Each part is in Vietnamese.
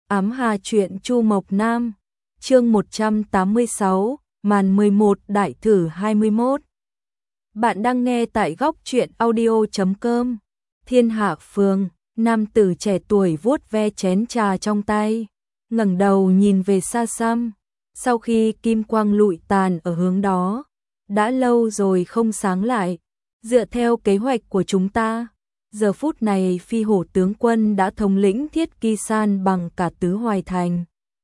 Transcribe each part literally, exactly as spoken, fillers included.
Ám Hà truyện Chu Mộc Nam, chương một trăm tám mươi sáu, màn mười một đại thử hai mươi mốt. Bạn đang nghe tại góc truyện audio chấm com. Thiên Hạ Phường, nam tử trẻ tuổi vuốt ve chén trà trong tay, ngẩng đầu nhìn về xa xăm, sau khi kim quang lụi tàn ở hướng đó, đã lâu rồi không sáng lại. Dựa theo kế hoạch của chúng ta, giờ phút này Phi Hổ tướng quân đã thống lĩnh Thiết Kỳ San bằng cả tứ Hoài Thành.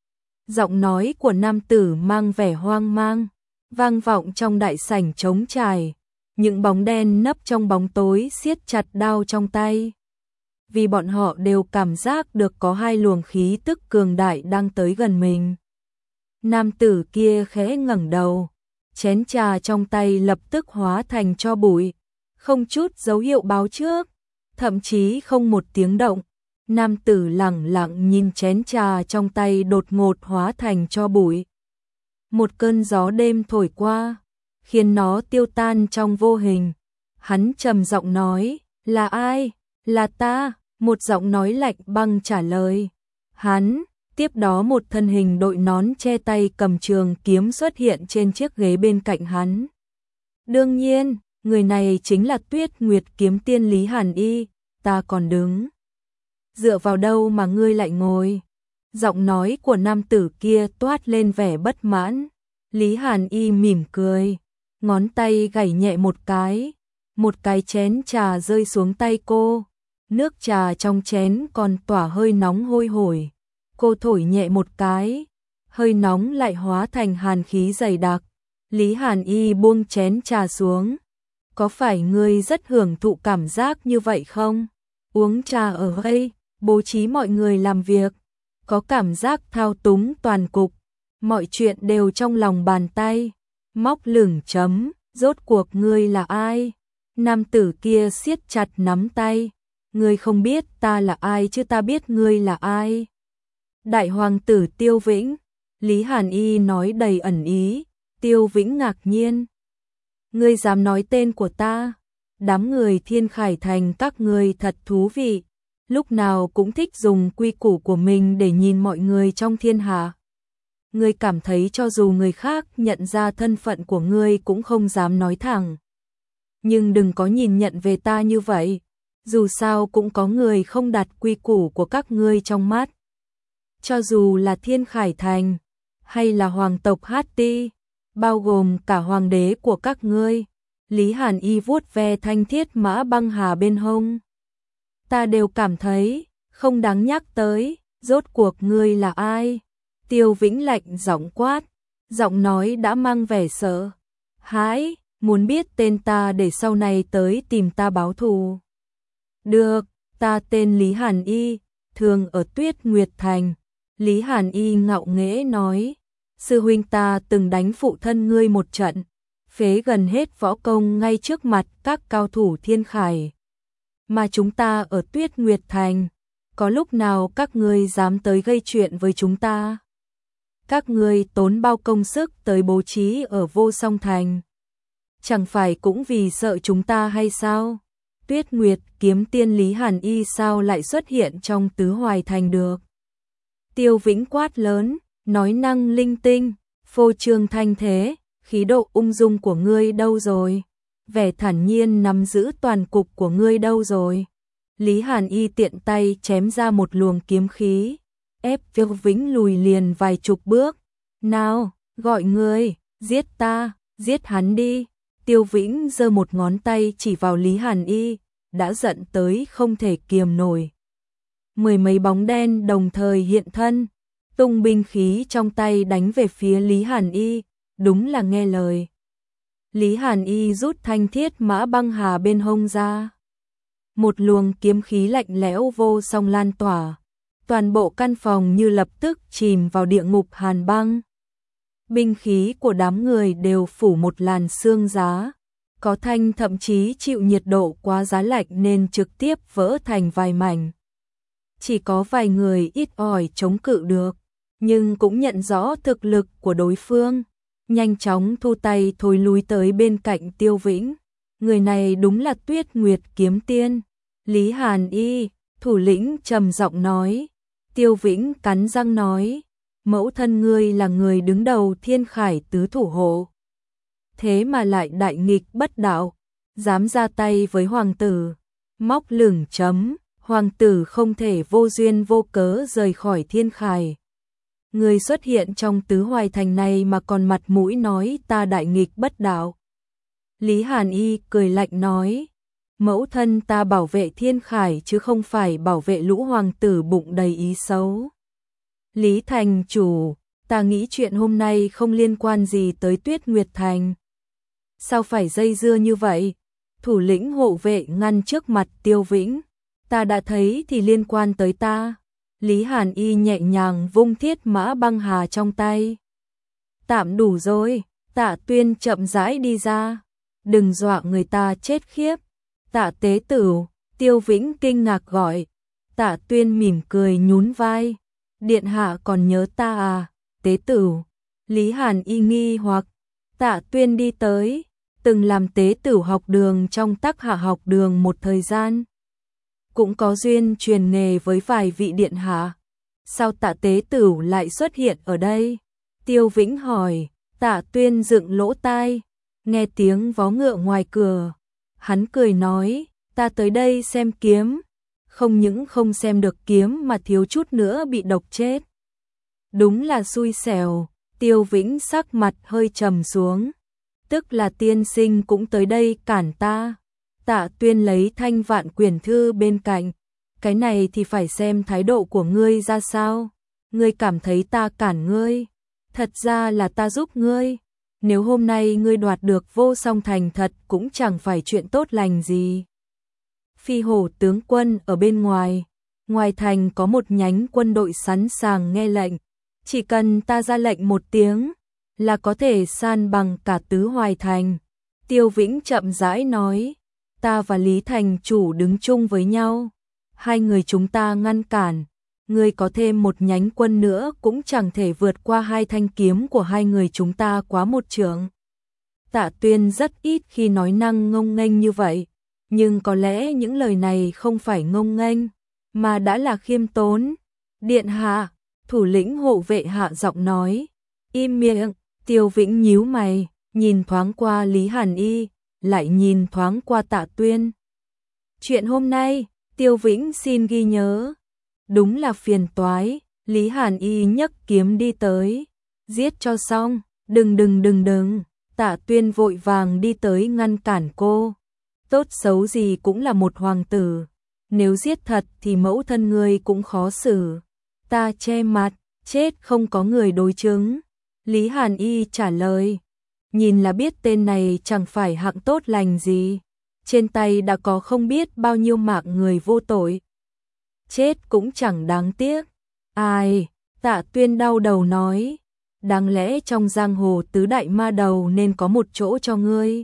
Giọng nói của nam tử mang vẻ hoang mang, vang vọng trong đại sảnh trống trải. Những bóng đen nấp trong bóng tối siết chặt đao trong tay, vì bọn họ đều cảm giác được có hai luồng khí tức cường đại đang tới gần mình. Nam tử kia khẽ ngẩng đầu, chén trà trong tay lập tức hóa thành tro bụi, không chút dấu hiệu báo trước, thậm chí không một tiếng động. Nam tử lẳng lặng nhìn chén trà trong tay đột ngột hóa thành tro bụi. Một cơn gió đêm thổi qua, khiến nó tiêu tan trong vô hình. Hắn trầm giọng nói, là ai? Là ta, một giọng nói lạnh băng trả lời. Hắn, tiếp đó một thân hình đội nón che tay cầm trường kiếm xuất hiện trên chiếc ghế bên cạnh hắn. Đương nhiên, người này chính là Tuyết Nguyệt kiếm tiên Lý Hàn Y, ta còn đứng. Dựa vào đâu mà ngươi lại ngồi? Giọng nói của nam tử kia toát lên vẻ bất mãn. Lý Hàn Y mỉm cười, ngón tay gảy nhẹ một cái, một cái chén trà rơi xuống tay cô. Nước trà trong chén còn tỏa hơi nóng hôi hổi. Cô thổi nhẹ một cái, hơi nóng lại hóa thành hàn khí dày đặc. Lý Hàn Y buông chén trà xuống. Có phải ngươi rất hưởng thụ cảm giác như vậy không? Uống trà ở đây, bố trí mọi người làm việc, có cảm giác thao túng toàn cục, mọi chuyện đều trong lòng bàn tay. Móc lửng chấm, rốt cuộc ngươi là ai? Nam tử kia siết chặt nắm tay. Ngươi không biết ta là ai chứ ta biết ngươi là ai. Đại hoàng tử Tiêu Vĩnh, Lý Hàn Y nói đầy ẩn ý. Tiêu Vĩnh ngạc nhiên. Ngươi dám nói tên của ta? Đám người Thiên Khải Thành các ngươi thật thú vị, lúc nào cũng thích dùng quy củ của mình để nhìn mọi người trong thiên hạ. Ngươi cảm thấy cho dù người khác nhận ra thân phận của ngươi cũng không dám nói thẳng. Nhưng đừng có nhìn nhận về ta như vậy, dù sao cũng có người không đặt quy củ của các ngươi trong mắt. Cho dù là Thiên Khải Thành, hay là hoàng tộc Hát Ti, bao gồm cả hoàng đế của các ngươi. Lý Hàn Y vuốt ve thanh thiết mã băng hà bên hông. Ta đều cảm thấy không đáng nhắc tới, rốt cuộc ngươi là ai? Tiêu Vĩnh lạnh giọng quát, giọng nói đã mang vẻ sợ hãi, muốn biết tên ta để sau này tới tìm ta báo thù. Được, ta tên Lý Hàn Y, thường ở Tuyết Nguyệt Thành. Lý Hàn Y ngạo nghễ nói, sư huynh ta từng đánh phụ thân ngươi một trận, phế gần hết võ công ngay trước mặt các cao thủ Thiên Khải. Mà chúng ta ở Tuyết Nguyệt Thành, có lúc nào các ngươi dám tới gây chuyện với chúng ta? Các ngươi tốn bao công sức tới bố trí ở Vô Song Thành, chẳng phải cũng vì sợ chúng ta hay sao? Tuyết Nguyệt kiếm tiên Lý Hàn Y sao lại xuất hiện trong tứ Hoài Thành được? Tiêu Vĩnh quát lớn, nói năng linh tinh, phô trương thanh thế, khí độ ung dung của ngươi đâu rồi? Vẻ thản nhiên nắm giữ toàn cục của ngươi đâu rồi? Lý Hàn Y tiện tay chém ra một luồng kiếm khí, ép Tiêu Vĩnh lùi liền vài chục bước. Nào, gọi ngươi, giết ta, giết hắn đi. Tiêu Vĩnh giơ một ngón tay chỉ vào Lý Hàn Y, đã giận tới không thể kiềm nổi. Mười mấy bóng đen đồng thời hiện thân, tung binh khí trong tay đánh về phía Lý Hàn Y, đúng là nghe lời. Lý Hàn Y rút thanh thiết mã băng hà bên hông ra. Một luồng kiếm khí lạnh lẽo vô song lan tỏa, toàn bộ căn phòng như lập tức chìm vào địa ngục hàn băng. Binh khí của đám người đều phủ một làn xương giá, có thanh thậm chí chịu nhiệt độ quá giá lạnh nên trực tiếp vỡ thành vài mảnh. Chỉ có vài người ít ỏi chống cự được, nhưng cũng nhận rõ thực lực của đối phương, nhanh chóng thu tay thối lui tới bên cạnh Tiêu Vĩnh. Người này đúng là Tuyết Nguyệt kiếm tiên Lý Hàn Y. Thủ lĩnh trầm giọng nói, Tiêu Vĩnh cắn răng nói, mẫu thân ngươi là người đứng đầu Thiên Khải tứ thủ hộ. Thế mà lại đại nghịch bất đạo, dám ra tay với hoàng tử, móc lửng chấm, hoàng tử không thể vô duyên vô cớ rời khỏi Thiên Khải. Người xuất hiện trong tứ hoài thành này mà còn mặt mũi nói ta đại nghịch bất đạo. Lý Hàn Y cười lạnh nói, mẫu thân ta bảo vệ Thiên Khải chứ không phải bảo vệ lũ hoàng tử bụng đầy ý xấu. Lý thành chủ, ta nghĩ chuyện hôm nay không liên quan gì tới Tuyết Nguyệt Thành. Sao phải dây dưa như vậy? Thủ lĩnh hộ vệ ngăn trước mặt Tiêu Vĩnh, ta đã thấy thì liên quan tới ta. Lý Hàn Y nhẹ nhàng vung thiết mã băng hà trong tay. Tạm đủ rồi, Tạ Tuyên chậm rãi đi ra. Đừng dọa người ta chết khiếp. Tạ tế tửu, Tiêu Vĩnh kinh ngạc gọi. Tạ Tuyên mỉm cười nhún vai. Điện hạ còn nhớ ta à, tế tửu. Lý Hàn Y nghi hoặc. Tạ Tuyên đi tới, từng làm tế tửu học đường trong Tắc Hạ học đường một thời gian. Cũng có duyên truyền nghề với vài vị điện hạ. Sao Tạ tế tửu lại xuất hiện ở đây? Tiêu Vĩnh hỏi. Tạ Tuyên dựng lỗ tai, nghe tiếng vó ngựa ngoài cửa. Hắn cười nói, ta tới đây xem kiếm. Không những không xem được kiếm mà thiếu chút nữa bị độc chết. Đúng là xui xẻo. Tiêu Vĩnh sắc mặt hơi trầm xuống. Tức là tiên sinh cũng tới đây cản ta. Tạ Tuyên lấy thanh vạn quyển thư bên cạnh. Cái này thì phải xem thái độ của ngươi ra sao. Ngươi cảm thấy ta cản ngươi. Thật ra là ta giúp ngươi. Nếu hôm nay ngươi đoạt được Vô Song Thành thật cũng chẳng phải chuyện tốt lành gì. Phi Hổ tướng quân ở bên ngoài. Ngoài thành có một nhánh quân đội sẵn sàng nghe lệnh. Chỉ cần ta ra lệnh một tiếng là có thể san bằng cả tứ hoài thành. Tiêu Vĩnh chậm rãi nói, ta và Lý thành chủ đứng chung với nhau. Hai người chúng ta ngăn cản. Ngươi có thêm một nhánh quân nữa cũng chẳng thể vượt qua hai thanh kiếm của hai người chúng ta quá một trượng. Tạ Tuyên rất ít khi nói năng ngông nghênh như vậy. Nhưng có lẽ những lời này không phải ngông nghênh, mà đã là khiêm tốn. Điện hạ, thủ lĩnh hộ vệ hạ giọng nói. Im miệng. Tiêu Vĩnh nhíu mày, nhìn thoáng qua Lý Hàn Y, lại nhìn thoáng qua Tạ Tuyên. Chuyện hôm nay, Tiêu Vĩnh xin ghi nhớ. Đúng là phiền toái. Lý Hàn Y nhấc kiếm đi tới. Giết cho xong. Đừng đừng đừng đừng. Tạ Tuyên vội vàng đi tới ngăn cản cô. Tốt xấu gì cũng là một hoàng tử. Nếu giết thật thì mẫu thân ngươi cũng khó xử. Ta che mặt, chết không có người đối chứng. Lý Hàn Y trả lời. Nhìn là biết tên này chẳng phải hạng tốt lành gì. Trên tay đã có không biết bao nhiêu mạng người vô tội. Chết cũng chẳng đáng tiếc. Ai? Tạ Tuyên đau đầu nói. Đáng lẽ trong giang hồ tứ đại ma đầu nên có một chỗ cho ngươi.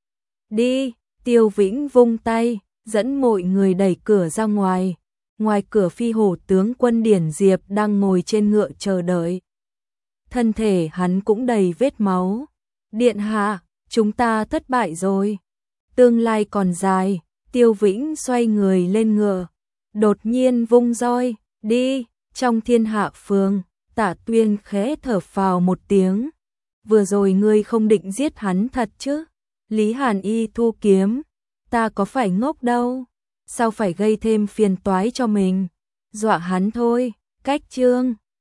Đi. Tiêu Vĩnh vung tay, dẫn mọi người đẩy cửa ra ngoài. Ngoài cửa Phi Hổ tướng quân Điển Diệp đang ngồi trên ngựa chờ đợi. Thân thể hắn cũng đầy vết máu. Điện hạ, chúng ta thất bại rồi. Tương lai còn dài. Tiêu Vĩnh xoay người lên ngựa. Đột nhiên vung roi, đi. Trong Thiên Hạ Phường, Tạ Tuyên khẽ thở phào một tiếng. Vừa rồi ngươi không định giết hắn thật chứ? Lý Hàn Y thu kiếm. Ta có phải ngốc đâu. Sao phải gây thêm phiền toái cho mình? Dọa hắn thôi. Cách chương.